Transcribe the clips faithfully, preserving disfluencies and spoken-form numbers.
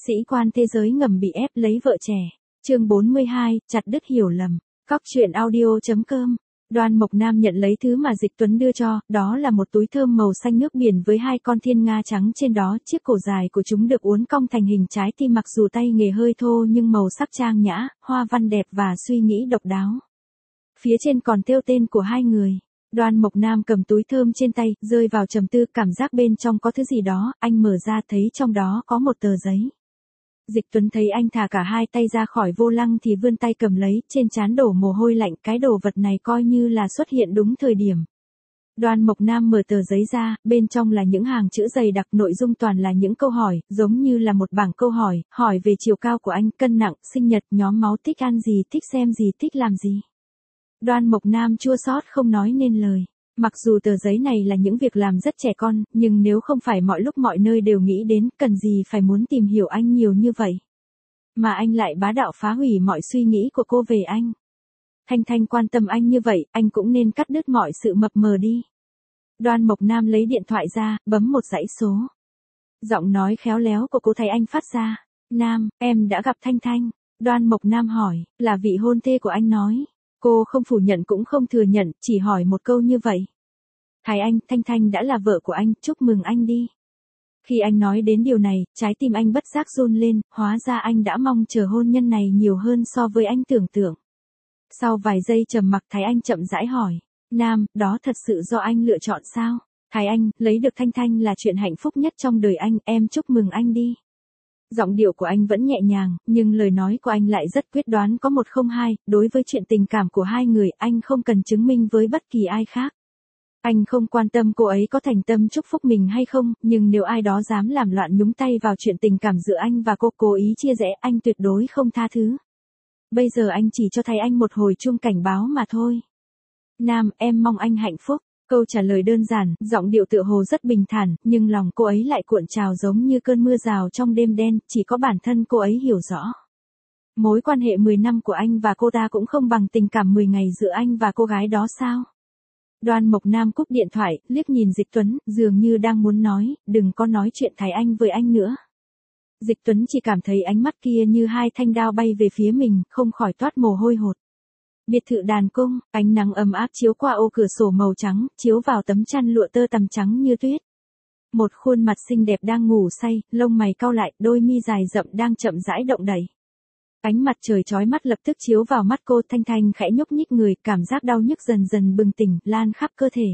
Sĩ quan thế giới ngầm bị ép lấy vợ trẻ. Chương bốn mươi hai, chặt đứt hiểu lầm. Cóc truyện audio chấm com. Đoan Mộc Nam nhận lấy thứ mà Dịch Tuấn đưa cho, đó là một túi thơm màu xanh nước biển với hai con thiên nga trắng trên đó, chiếc cổ dài của chúng được uốn cong thành hình trái tim, mặc dù tay nghề hơi thô nhưng màu sắc trang nhã, hoa văn đẹp và suy nghĩ độc đáo. Phía trên còn thêu tên của hai người. Đoan Mộc Nam cầm túi thơm trên tay, rơi vào trầm tư, cảm giác bên trong có thứ gì đó, anh mở ra thấy trong đó có một tờ giấy. Dịch Tuấn thấy anh thả cả hai tay ra khỏi vô lăng thì vươn tay cầm lấy, trên trán đổ mồ hôi lạnh, cái đồ vật này coi như là xuất hiện đúng thời điểm. Đoan Mộc Nam mở tờ giấy ra, bên trong là những hàng chữ dày đặc, nội dung toàn là những câu hỏi, giống như là một bảng câu hỏi, hỏi về chiều cao của anh, cân nặng, sinh nhật, nhóm máu, thích ăn gì, thích xem gì, thích làm gì. Đoan Mộc Nam chua xót không nói nên lời. Mặc dù tờ giấy này là những việc làm rất trẻ con, nhưng nếu không phải mọi lúc mọi nơi đều nghĩ đến, cần gì phải muốn tìm hiểu anh nhiều như vậy. Mà anh lại bá đạo phá hủy mọi suy nghĩ của cô về anh. Thanh Thanh quan tâm anh như vậy, anh cũng nên cắt đứt mọi sự mập mờ đi. Đoan Mộc Nam lấy điện thoại ra, bấm một dãy số. Giọng nói khéo léo của cô thấy anh phát ra. Nam, em đã gặp Thanh Thanh. Đoan Mộc Nam hỏi, là vị hôn thê của anh nói. Cô không phủ nhận cũng không thừa nhận, chỉ hỏi một câu như vậy. Thái Anh, Thanh Thanh đã là vợ của anh, chúc mừng anh đi. Khi anh nói đến điều này, trái tim anh bất giác run lên, hóa ra anh đã mong chờ hôn nhân này nhiều hơn so với anh tưởng tượng. Sau vài giây trầm mặc, Thái Anh chậm rãi hỏi, Nam, đó thật sự do anh lựa chọn sao? Thái Anh, lấy được Thanh Thanh là chuyện hạnh phúc nhất trong đời anh, em chúc mừng anh đi. Giọng điệu của anh vẫn nhẹ nhàng, nhưng lời nói của anh lại rất quyết đoán, có một không hai, đối với chuyện tình cảm của hai người, anh không cần chứng minh với bất kỳ ai khác. Anh không quan tâm cô ấy có thành tâm chúc phúc mình hay không, nhưng nếu ai đó dám làm loạn nhúng tay vào chuyện tình cảm giữa anh và cô, cố ý chia rẽ, anh tuyệt đối không tha thứ. Bây giờ anh chỉ cho thấy anh một hồi chuông cảnh báo mà thôi. Nam, em mong anh hạnh phúc. Câu trả lời đơn giản, giọng điệu tựa hồ rất bình thản, nhưng lòng cô ấy lại cuộn trào giống như cơn mưa rào trong đêm đen, chỉ có bản thân cô ấy hiểu rõ. Mối quan hệ mười năm của anh và cô ta cũng không bằng tình cảm mười ngày giữa anh và cô gái đó sao? Đoan Mộc Nam cúp điện thoại, liếc nhìn Dịch Tuấn, dường như đang muốn nói, đừng có nói chuyện Thái Anh với anh nữa. Dịch Tuấn chỉ cảm thấy ánh mắt kia như hai thanh đao bay về phía mình, không khỏi toát mồ hôi hột. Biệt thự đàn cung, ánh nắng ấm áp chiếu qua ô cửa sổ màu trắng, chiếu vào tấm chăn lụa tơ tằm trắng như tuyết. Một khuôn mặt xinh đẹp đang ngủ say, lông mày cau lại, đôi mi dài rậm đang chậm rãi động đậy. Ánh mặt trời chói mắt lập tức chiếu vào mắt cô, Thanh Thanh khẽ nhúc nhích người, cảm giác đau nhức dần dần bừng tỉnh, lan khắp cơ thể.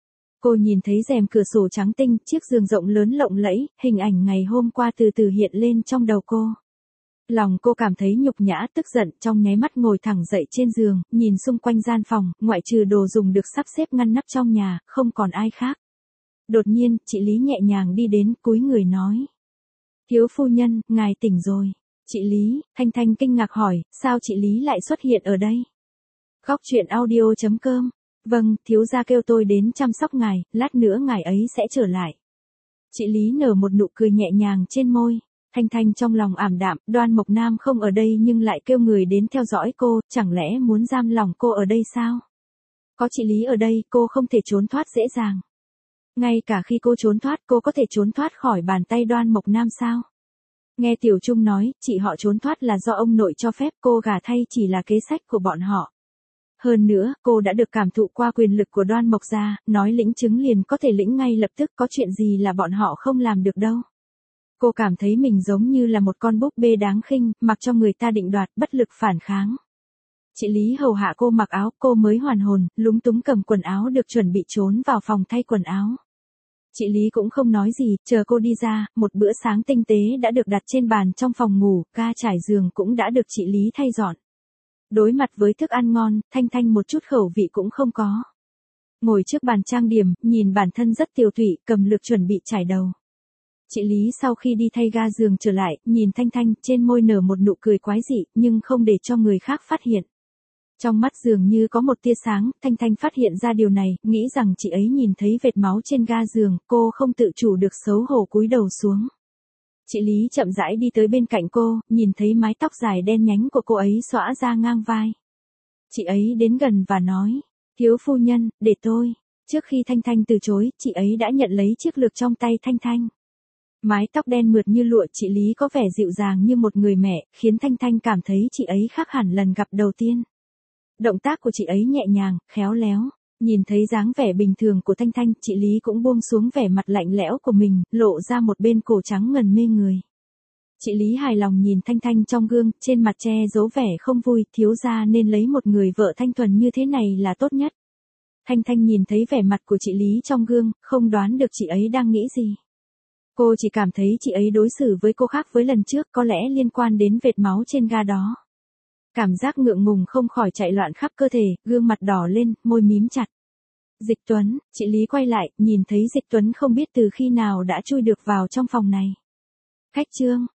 Cô nhìn thấy rèm cửa sổ trắng tinh, chiếc giường rộng lớn lộng lẫy, hình ảnh ngày hôm qua từ từ hiện lên trong đầu cô. Lòng cô cảm thấy nhục nhã, tức giận, trong nháy mắt ngồi thẳng dậy trên giường, nhìn xung quanh gian phòng, ngoại trừ đồ dùng được sắp xếp ngăn nắp trong nhà, không còn ai khác. Đột nhiên, chị Lý nhẹ nhàng đi đến, cúi người nói. Thiếu phu nhân, ngài tỉnh rồi. Chị Lý, Thanh Thanh kinh ngạc hỏi, sao chị Lý lại xuất hiện ở đây? Cóc truyện audio chấm com. Vâng, thiếu gia kêu tôi đến chăm sóc ngài, lát nữa ngài ấy sẽ trở lại. Chị Lý nở một nụ cười nhẹ nhàng trên môi. Thanh Thanh trong lòng ảm đạm, Đoan Mộc Nam không ở đây nhưng lại kêu người đến theo dõi cô, chẳng lẽ muốn giam lòng cô ở đây sao? Có chị Lý ở đây, cô không thể trốn thoát dễ dàng. Ngay cả khi cô trốn thoát, cô có thể trốn thoát khỏi bàn tay Đoan Mộc Nam sao? Nghe Tiểu Trung nói, chị họ trốn thoát là do ông nội cho phép, cô gả thay chỉ là kế sách của bọn họ. Hơn nữa, cô đã được cảm thụ qua quyền lực của Đoan Mộc gia, nói lĩnh chứng liền có thể lĩnh ngay lập tức, có chuyện gì là bọn họ không làm được đâu. Cô cảm thấy mình giống như là một con búp bê đáng khinh, mặc cho người ta định đoạt, bất lực phản kháng. Chị Lý hầu hạ cô mặc áo, cô mới hoàn hồn, lúng túng cầm quần áo được chuẩn bị trốn vào phòng thay quần áo. Chị Lý cũng không nói gì, chờ cô đi ra, một bữa sáng tinh tế đã được đặt trên bàn trong phòng ngủ, ga trải giường cũng đã được chị Lý thay dọn. Đối mặt với thức ăn ngon, Thanh Thanh một chút khẩu vị cũng không có. Ngồi trước bàn trang điểm, nhìn bản thân rất tiều tụy, cầm lược chuẩn bị trải đầu. Chị Lý sau khi đi thay ga giường trở lại, nhìn Thanh Thanh, trên môi nở một nụ cười quái dị, nhưng không để cho người khác phát hiện. Trong mắt dường như có một tia sáng, Thanh Thanh phát hiện ra điều này, nghĩ rằng chị ấy nhìn thấy vệt máu trên ga giường, cô không tự chủ được xấu hổ cúi đầu xuống. Chị Lý chậm rãi đi tới bên cạnh cô, nhìn thấy mái tóc dài đen nhánh của cô ấy xõa ra ngang vai. Chị ấy đến gần và nói, thiếu phu nhân, để tôi. Trước khi Thanh Thanh từ chối, chị ấy đã nhận lấy chiếc lược trong tay Thanh Thanh. Mái tóc đen mượt như lụa chị Lý có vẻ dịu dàng như một người mẹ, khiến Thanh Thanh cảm thấy chị ấy khác hẳn lần gặp đầu tiên. Động tác của chị ấy nhẹ nhàng, khéo léo. Nhìn thấy dáng vẻ bình thường của Thanh Thanh, chị Lý cũng buông xuống vẻ mặt lạnh lẽo của mình, lộ ra một bên cổ trắng ngần mê người. Chị Lý hài lòng nhìn Thanh Thanh trong gương, trên mặt che giấu vẻ không vui, thiếu gia nên lấy một người vợ thanh thuần như thế này là tốt nhất. Thanh Thanh nhìn thấy vẻ mặt của chị Lý trong gương, không đoán được chị ấy đang nghĩ gì. Cô chỉ cảm thấy chị ấy đối xử với cô khác với lần trước, có lẽ liên quan đến vệt máu trên ga đó. Cảm giác ngượng ngùng không khỏi chạy loạn khắp cơ thể, gương mặt đỏ lên, môi mím chặt. Dịch Tuấn, chị Lý quay lại, nhìn thấy Dịch Tuấn không biết từ khi nào đã chui được vào trong phòng này. Khách Trương,